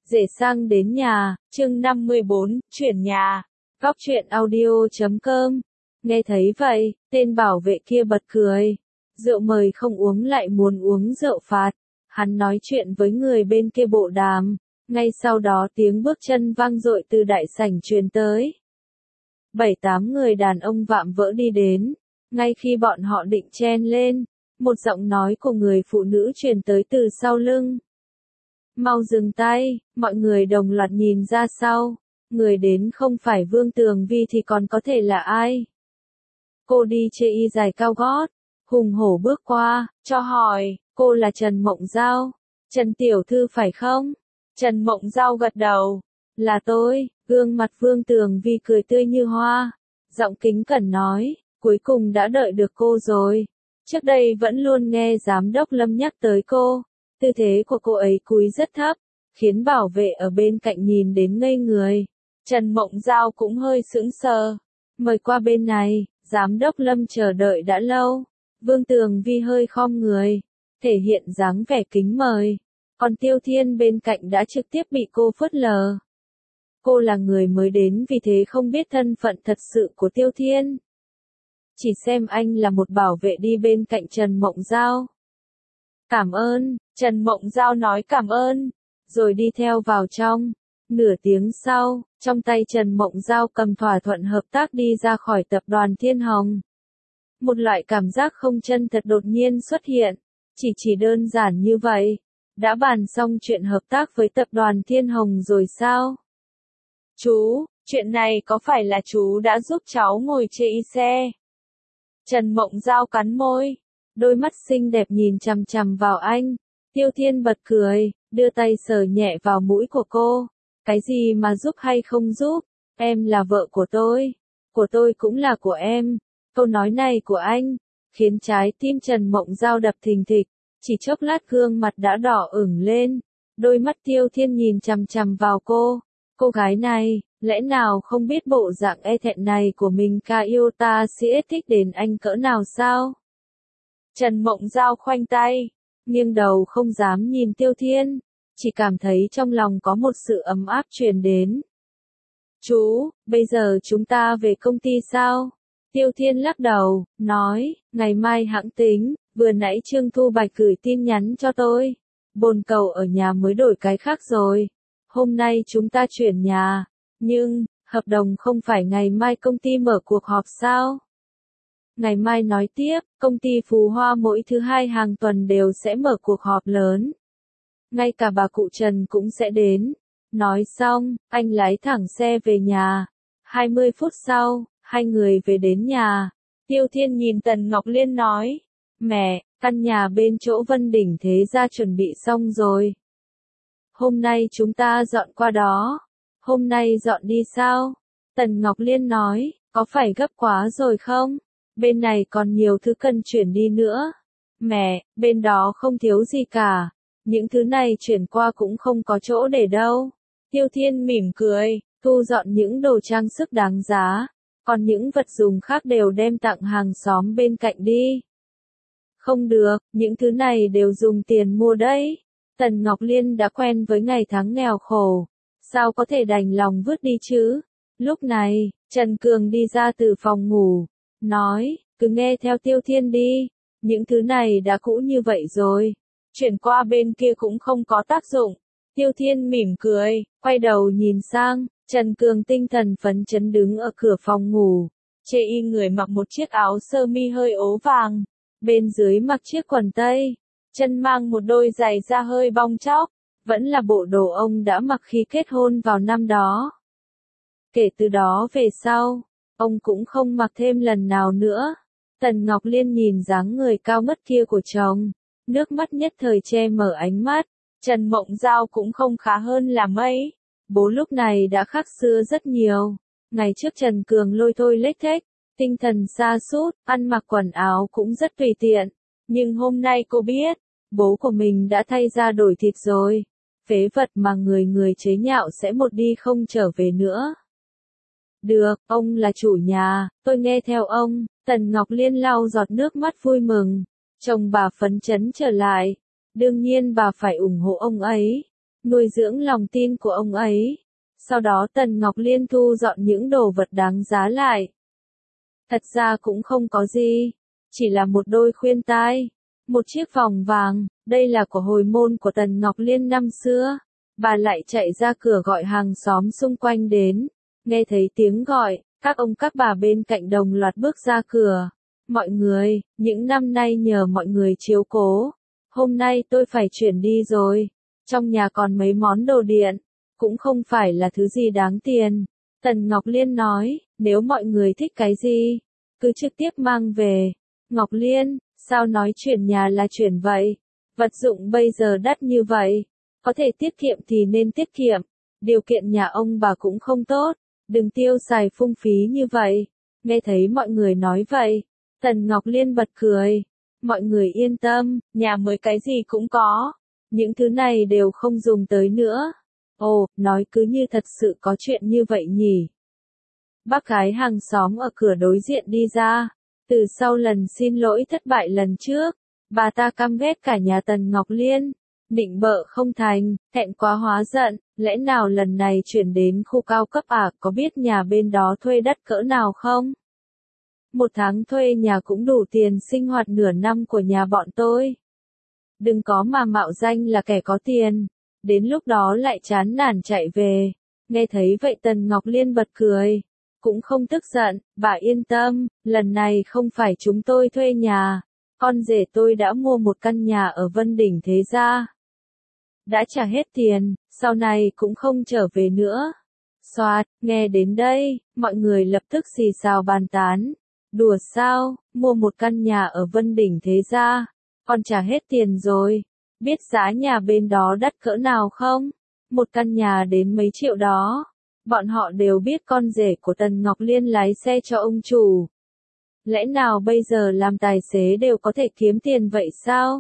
Rể sang đến nhà, chương 54, chuyển nhà. Góc truyện audio.com. Nghe thấy vậy, tên bảo vệ kia bật cười. Rượu mời không uống lại muốn uống rượu phạt. Hắn nói chuyện với người bên kia bộ đàm. Ngay sau đó tiếng bước chân vang dội từ đại sảnh truyền tới. 7-8 người đàn ông vạm vỡ đi đến. Ngay khi bọn họ định chen lên, một giọng nói của người phụ nữ truyền tới từ sau lưng. Mau dừng tay, mọi người đồng loạt nhìn ra sau. Người đến không phải Vương Tường Vi thì còn có thể là ai? Cô đi chê y dài cao gót, hùng hổ bước qua, cho hỏi, cô là Trần Mộng Giao. Trần tiểu thư phải không? Trần Mộng Giao gật đầu. Là tôi, gương mặt Vương Tường Vi cười tươi như hoa. Giọng kính cẩn nói, cuối cùng đã đợi được cô rồi. Trước đây vẫn luôn nghe giám đốc Lâm nhắc tới cô. Tư thế của cô ấy cúi rất thấp, khiến bảo vệ ở bên cạnh nhìn đến ngây người. Trần Mộng Giao cũng hơi sững sờ. Mời qua bên này, giám đốc Lâm chờ đợi đã lâu. Vương Tường Vi hơi khom người, thể hiện dáng vẻ kính mời. Còn Tiêu Thiên bên cạnh đã trực tiếp bị cô phớt lờ. Cô là người mới đến vì thế không biết thân phận thật sự của Tiêu Thiên. Chỉ xem anh là một bảo vệ đi bên cạnh Trần Mộng Giao. Cảm ơn, Trần Mộng Giao nói cảm ơn, rồi đi theo vào trong. Nửa tiếng sau, trong tay Trần Mộng Giao cầm thỏa thuận hợp tác đi ra khỏi tập đoàn Thiên Hồng. Một loại cảm giác không chân thật đột nhiên xuất hiện, chỉ đơn giản như vậy. Đã bàn xong chuyện hợp tác với tập đoàn Thiên Hồng rồi sao? Chú, chuyện này có phải là chú đã giúp cháu ngồi chê y xe? Trần Mộng Giao cắn môi. Đôi mắt xinh đẹp nhìn chằm chằm vào anh. Tiêu Thiên bật cười, đưa tay sờ nhẹ vào mũi của cô. Cái gì mà giúp hay không giúp? Em là vợ của tôi cũng là của em. Câu nói này của anh, khiến trái tim Trần Mộng Giao đập thình thịch. Chỉ chốc lát gương mặt đã đỏ ửng lên. Đôi mắt Tiêu Thiên nhìn chằm chằm vào cô. Cô gái này, lẽ nào không biết bộ dạng e thẹn này của mình ca yêu ta sẽ thích đến anh cỡ nào sao? Trần Mộng Giao khoanh tay, nghiêng đầu không dám nhìn Tiêu Thiên, chỉ cảm thấy trong lòng có một sự ấm áp truyền đến. Chú, bây giờ chúng ta về công ty sao? Tiêu Thiên lắc đầu, nói, ngày mai hẵng tính, vừa nãy Trương Thu Bạch gửi tin nhắn cho tôi. Bồn cầu ở nhà mới đổi cái khác rồi. Hôm nay chúng ta chuyển nhà, nhưng, hợp đồng không phải ngày mai công ty mở cuộc họp sao? Ngày mai nói tiếp, công ty Phú Hoa mỗi thứ hai hàng tuần đều sẽ mở cuộc họp lớn. Ngay cả bà cụ Trần cũng sẽ đến. Nói xong, anh lái thẳng xe về nhà. 20 phút sau, hai người về đến nhà. Tiêu Thiên nhìn Tần Ngọc Liên nói, mẹ, căn nhà bên chỗ Vân Đỉnh Thế Gia chuẩn bị xong rồi. Hôm nay chúng ta dọn qua đó. Hôm nay dọn đi sao? Tần Ngọc Liên nói, có phải gấp quá rồi không? Bên này còn nhiều thứ cần chuyển đi nữa. Mẹ, bên đó không thiếu gì cả. Những thứ này chuyển qua cũng không có chỗ để đâu. Tiêu Thiên mỉm cười, thu dọn những đồ trang sức đáng giá. Còn những vật dụng khác đều đem tặng hàng xóm bên cạnh đi. Không được, những thứ này đều dùng tiền mua đấy. Tần Ngọc Liên đã quen với ngày tháng nghèo khổ. Sao có thể đành lòng vứt đi chứ? Lúc này, Trần Cường đi ra từ phòng ngủ. Nói, cứ nghe theo Tiêu Thiên đi. Những thứ này đã cũ như vậy rồi. Chuyển qua bên kia cũng không có tác dụng. Tiêu Thiên mỉm cười, quay đầu nhìn sang. Trần Cường tinh thần phấn chấn đứng ở cửa phòng ngủ. Chê y người mặc một chiếc áo sơ mi hơi ố vàng. Bên dưới mặc chiếc quần tây. Chân mang một đôi giày da hơi bong tróc. Vẫn là bộ đồ ông đã mặc khi kết hôn vào năm đó. Kể từ đó về sau, ông cũng không mặc thêm lần nào nữa. Tần Ngọc Liên nhìn dáng người cao ngất kia của chồng. Nước mắt nhất thời che mở ánh mắt. Trần Mộng Giao cũng không khá hơn là mấy. Bố lúc này đã khác xưa rất nhiều. Ngày trước Trần Cường lôi thôi lếch thếch, tinh thần sa sút, ăn mặc quần áo cũng rất tùy tiện. Nhưng hôm nay cô biết, bố của mình đã thay ra đổi thịt rồi. Phế vật mà người chế nhạo sẽ một đi không trở về nữa. Được, ông là chủ nhà, tôi nghe theo ông. Tần Ngọc Liên lau giọt nước mắt vui mừng. Chồng bà phấn chấn trở lại. Đương nhiên bà phải ủng hộ ông ấy. nuôi dưỡng lòng tin của ông ấy. Sau đó Tần Ngọc Liên thu dọn những đồ vật đáng giá lại. Thật ra cũng không có gì, chỉ là một đôi khuyên tai, một chiếc vòng vàng, đây là của hồi môn của Tần Ngọc Liên năm xưa. Bà lại chạy ra cửa gọi hàng xóm xung quanh đến, nghe thấy tiếng gọi, các ông các bà bên cạnh đồng loạt bước ra cửa. Mọi người, những năm nay nhờ mọi người chiếu cố, hôm nay tôi phải chuyển đi rồi, trong nhà còn mấy món đồ điện, cũng không phải là thứ gì đáng tiền. Tần Ngọc Liên nói, nếu mọi người thích cái gì, cứ trực tiếp mang về. Ngọc Liên, sao nói chuyển nhà là chuyển vậy? Vật dụng bây giờ đắt như vậy, có thể tiết kiệm thì nên tiết kiệm, điều kiện nhà ông bà cũng không tốt, đừng tiêu xài phung phí như vậy. Nghe thấy mọi người nói vậy, Tần Ngọc Liên bật cười. Mọi người yên tâm, nhà mới cái gì cũng có, những thứ này đều không dùng tới nữa. Ồ, nói cứ như thật sự có chuyện như vậy nhỉ. Bác gái hàng xóm ở cửa đối diện đi ra, từ sau lần xin lỗi thất bại lần trước, bà ta căm ghét cả nhà Tần Ngọc Liên, nịnh bợ không thành, thẹn quá hóa giận, lẽ nào lần này chuyển đến khu cao cấp à, có biết nhà bên đó thuê đắt cỡ nào không? Một tháng thuê nhà cũng đủ tiền sinh hoạt nửa năm của nhà bọn tôi. Đừng có mà mạo danh là kẻ có tiền, đến lúc đó lại chán nản chạy về. Nghe thấy vậy Tần Ngọc Liên bật cười, cũng không tức giận, bà yên tâm, lần này không phải chúng tôi thuê nhà, con rể tôi đã mua một căn nhà ở Vân Đỉnh Thế Gia. Đã trả hết tiền, sau này cũng không trở về nữa. Soạt, nghe đến đây, mọi người lập tức xì xào bàn tán. Đùa sao, mua một căn nhà ở Vân Đỉnh Thế Gia, còn trả hết tiền rồi. Biết giá nhà bên đó đắt cỡ nào không? Một căn nhà đến mấy triệu đó. Bọn họ đều biết con rể của Tần Ngọc Liên lái xe cho ông chủ. Lẽ nào bây giờ làm tài xế đều có thể kiếm tiền vậy sao?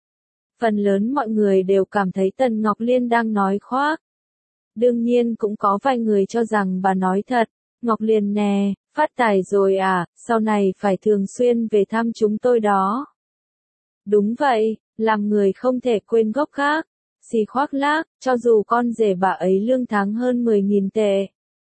Phần lớn mọi người đều cảm thấy Tần Ngọc Liên đang nói khoác. Đương nhiên cũng có vài người cho rằng bà nói thật. Ngọc Liên nè, phát tài rồi à, sau này phải thường xuyên về thăm chúng tôi đó. Đúng vậy, làm người không thể quên gốc gác. Xì khoác lác, cho dù con rể bà ấy lương tháng hơn 10.000 tệ.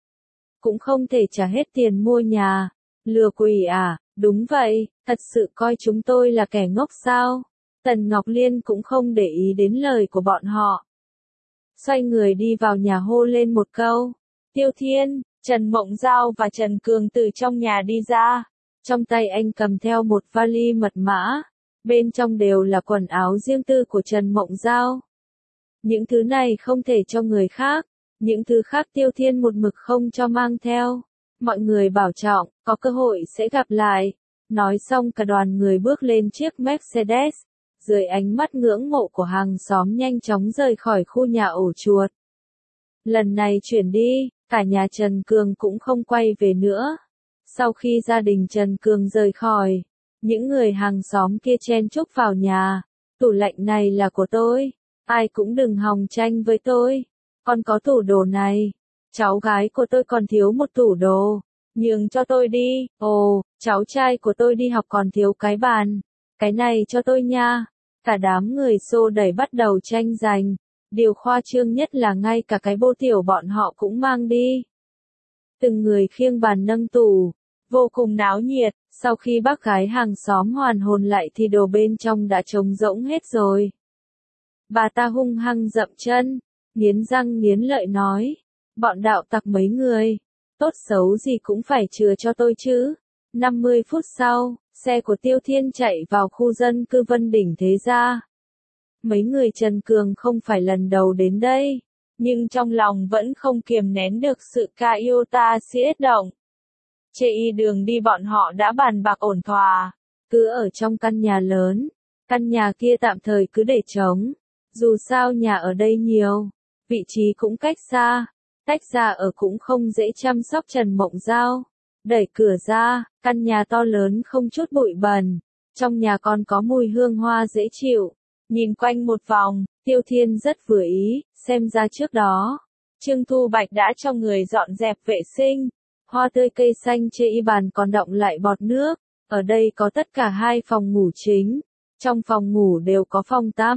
Cũng không thể trả hết tiền mua nhà. Lừa quỷ à, đúng vậy, thật sự coi chúng tôi là kẻ ngốc sao? Tần Ngọc Liên cũng không để ý đến lời của bọn họ. Xoay người đi vào nhà hô lên một câu. Tiêu Thiên, Trần Mộng Giao và Trần Cường từ trong nhà đi ra. Trong tay anh cầm theo một vali mật mã. Bên trong đều là quần áo riêng tư của Trần Mộng Giao. Những thứ này không thể cho người khác. Những thứ khác Tiêu Thiên một mực không cho mang theo. Mọi người bảo trọng, có cơ hội sẽ gặp lại. Nói xong cả đoàn người bước lên chiếc Mercedes. Dưới ánh mắt ngưỡng mộ của hàng xóm nhanh chóng rời khỏi khu nhà ổ chuột. Lần này chuyển đi, cả nhà Trần Cường cũng không quay về nữa. Sau khi gia đình Trần Cường rời khỏi, những người hàng xóm kia chen chúc vào nhà. Tủ lạnh này là của tôi, ai cũng đừng hòng tranh với tôi. Con có tủ đồ này, cháu gái của tôi còn thiếu một tủ đồ, nhường cho tôi đi. Ồ, cháu trai của tôi đi học còn thiếu cái bàn, cái này cho tôi nha. Cả đám người xô đẩy bắt đầu tranh giành. Điều khoa trương nhất là ngay cả cái bô tiểu bọn họ cũng mang đi. Từng người khiêng bàn nâng tủ, vô cùng náo nhiệt. Sau khi bác gái hàng xóm hoàn hồn lại thì đồ bên trong đã trống rỗng hết rồi. Bà ta hung hăng dậm chân, nghiến răng nghiến lợi nói. Bọn đạo tặc mấy người, tốt xấu gì cũng phải chừa cho tôi chứ. 50 phút sau, xe của Tiêu Thiên chạy vào khu dân cư Vân Đỉnh Thế Gia. Mấy người Trần Cường không phải lần đầu đến đây, nhưng trong lòng vẫn không kiềm nén được sự ca yêu ta xiết động. Trên đường đi bọn họ đã bàn bạc ổn thỏa, cứ ở trong căn nhà lớn, căn nhà kia tạm thời cứ để trống. Dù sao nhà ở đây nhiều, vị trí cũng cách xa, tách ra ở cũng không dễ chăm sóc. Trần Mộng Giao đẩy cửa ra, căn nhà to lớn không chút bụi bẩn, trong nhà còn có mùi hương hoa dễ chịu. Nhìn quanh một vòng, Tiêu Thiên rất vừa ý, xem ra trước đó, Trương Thu Bạch đã cho người dọn dẹp vệ sinh, hoa tươi cây xanh trên bàn còn đọng lại bọt nước. Ở đây có tất cả 2 phòng ngủ chính, trong phòng ngủ đều có phòng tắm,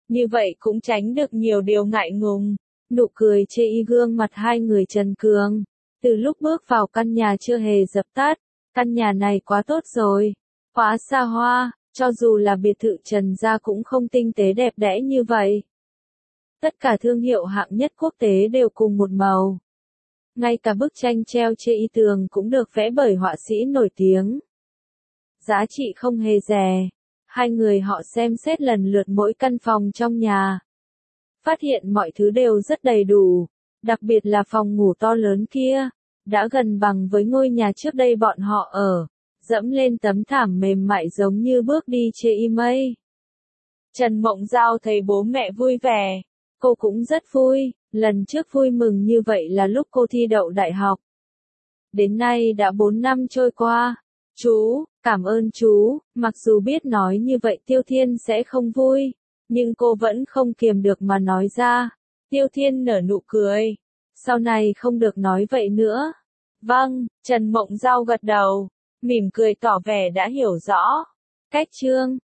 Như vậy cũng tránh được nhiều điều ngại ngùng. Nụ cười chê y gương mặt hai người Trần Cường. Từ lúc bước vào căn nhà chưa hề dập tắt. Căn nhà này quá tốt rồi. Quá xa hoa, cho dù là biệt thự Trần gia cũng không tinh tế đẹp đẽ như vậy. Tất cả thương hiệu hạng nhất quốc tế đều cùng một màu. Ngay cả bức tranh treo trên y tường cũng được vẽ bởi họa sĩ nổi tiếng. Giá trị không hề rẻ. Hai người họ xem xét lần lượt mỗi căn phòng trong nhà. Phát hiện mọi thứ đều rất đầy đủ. Đặc biệt là phòng ngủ to lớn kia. Đã gần bằng với ngôi nhà trước đây bọn họ ở. Dẫm lên tấm thảm mềm mại giống như bước đi trên y mây. Trần Mộng Giao thấy bố mẹ vui vẻ. Cô cũng rất vui. Lần trước vui mừng như vậy là lúc cô thi đậu đại học. Đến nay đã 4 năm trôi qua. Chú, cảm ơn chú, mặc dù biết nói như vậy Tiêu Thiên sẽ không vui, nhưng cô vẫn không kiềm được mà nói ra. Tiêu Thiên nở nụ cười. Sau này không được nói vậy nữa. Vâng, Trần Mộng Giao gật đầu, mỉm cười tỏ vẻ đã hiểu rõ. Cách chương